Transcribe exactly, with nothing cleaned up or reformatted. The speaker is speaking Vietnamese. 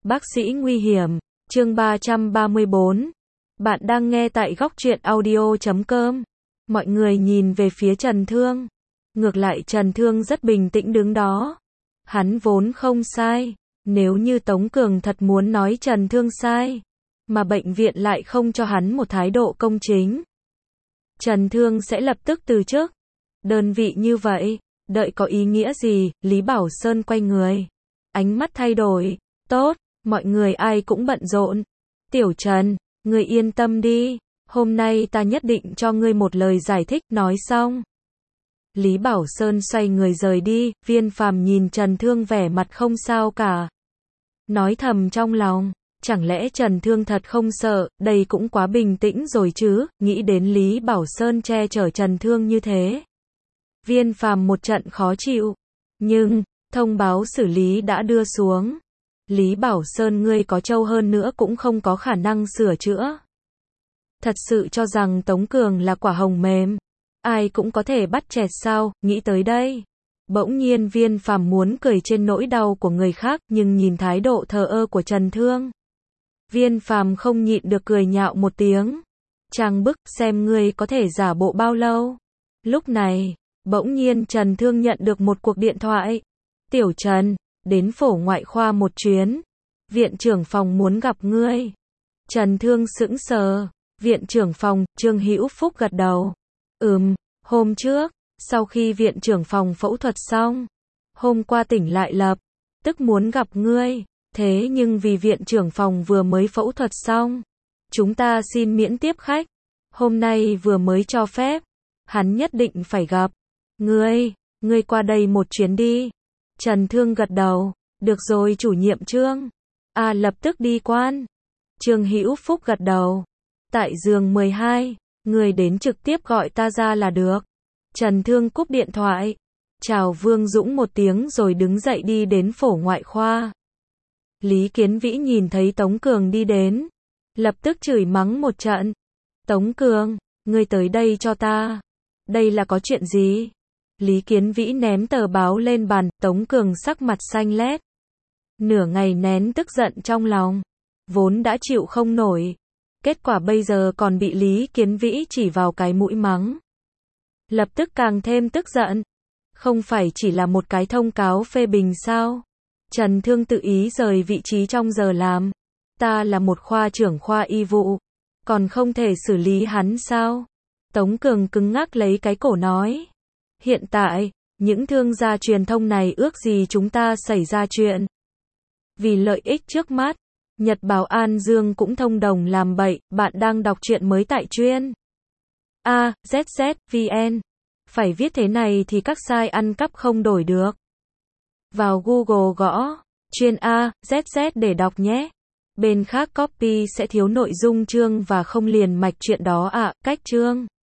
Bác sĩ nguy hiểm, chương ba trăm ba mươi bốn. Bạn đang nghe tại góc truyện audio chấm com. Mọi người nhìn về phía Trần Thương. Ngược lại Trần Thương rất bình tĩnh đứng đó. Hắn vốn không sai. Nếu như Tống Cường thật muốn nói Trần Thương sai, mà bệnh viện lại không cho hắn một thái độ công chính, Trần Thương sẽ lập tức từ chức. Đơn vị như vậy, đợi có ý nghĩa gì? Lý Bảo Sơn quay người. Ánh mắt thay đổi. Tốt, mọi người ai cũng bận rộn. Tiểu Trần, ngươi yên tâm đi. Hôm nay ta nhất định cho ngươi một lời giải thích. Nói xong, Lý Bảo Sơn xoay người rời đi. Viên Phàm nhìn Trần Thương vẻ mặt không sao cả. Nói thầm trong lòng, chẳng lẽ Trần Thương thật không sợ? Đây cũng quá bình tĩnh rồi chứ. Nghĩ đến Lý Bảo Sơn che chở Trần Thương như thế, Viên Phàm một trận khó chịu. Nhưng, thông báo xử lý đã đưa xuống. Lý Bảo Sơn ngươi có trâu hơn nữa cũng không có khả năng sửa chữa. Thật sự cho rằng Tống Cường là quả hồng mềm, ai cũng có thể bắt chẹt sao? Nghĩ tới đây, bỗng nhiên Viên Phàm muốn cười trên nỗi đau của người khác, nhưng nhìn thái độ thờ ơ của Trần Thương, Viên Phàm không nhịn được cười nhạo một tiếng. Trang bức, xem ngươi có thể giả bộ bao lâu. Lúc này, bỗng nhiên Trần Thương nhận được một cuộc điện thoại. Tiểu Trần, đến phổ ngoại khoa một chuyến. Viện trưởng phòng muốn gặp ngươi. Trần Thương sững sờ. Viện trưởng phòng, Trương Hữu Phúc gật đầu. Ừm, hôm trước, sau khi viện trưởng phòng phẫu thuật xong, hôm qua tỉnh lại lập tức muốn gặp ngươi. Thế nhưng vì viện trưởng phòng vừa mới phẫu thuật xong, chúng ta xin miễn tiếp khách. Hôm nay vừa mới cho phép, hắn nhất định phải gặp ngươi. Ngươi qua đây một chuyến đi. Trần Thương gật đầu. Được rồi chủ nhiệm Trương. À lập tức đi quan. Trương Hữu Phúc gật đầu. Tại giường mười hai, người đến trực tiếp gọi ta ra là được. Trần Thương cúp điện thoại. Chào Vương Dũng một tiếng rồi đứng dậy đi đến phổ ngoại khoa. Lý Kiến Vĩ nhìn thấy Tống Cường đi đến, lập tức chửi mắng một trận. Tống Cường, ngươi tới đây cho ta. Đây là có chuyện gì? Lý Kiến Vĩ ném tờ báo lên bàn. Tống Cường sắc mặt xanh lét. Nửa ngày nén tức giận trong lòng, vốn đã chịu không nổi. Kết quả bây giờ còn bị Lý Kiến Vĩ chỉ vào cái mũi mắng. Lập tức càng thêm tức giận. Không phải chỉ là một cái thông cáo phê bình sao? Trần Thương tự ý rời vị trí trong giờ làm. Ta là một khoa trưởng khoa y vụ, còn không thể xử lý hắn sao? Tống Cường cứng ngắc lấy cái cổ nói. Hiện tại, những thương gia truyền thông này ước gì chúng ta xảy ra chuyện. Vì lợi ích trước mắt, Nhật báo An Dương cũng thông đồng làm bậy. Bạn đang đọc truyện mới tại chuyên A Z Z V N. Phải viết thế này thì các site ăn cắp không đổi được. Vào Google gõ chuyên A Z Z để đọc nhé. Bên khác copy sẽ thiếu nội dung chương và không liền mạch chuyện đó ạ. À, cách chương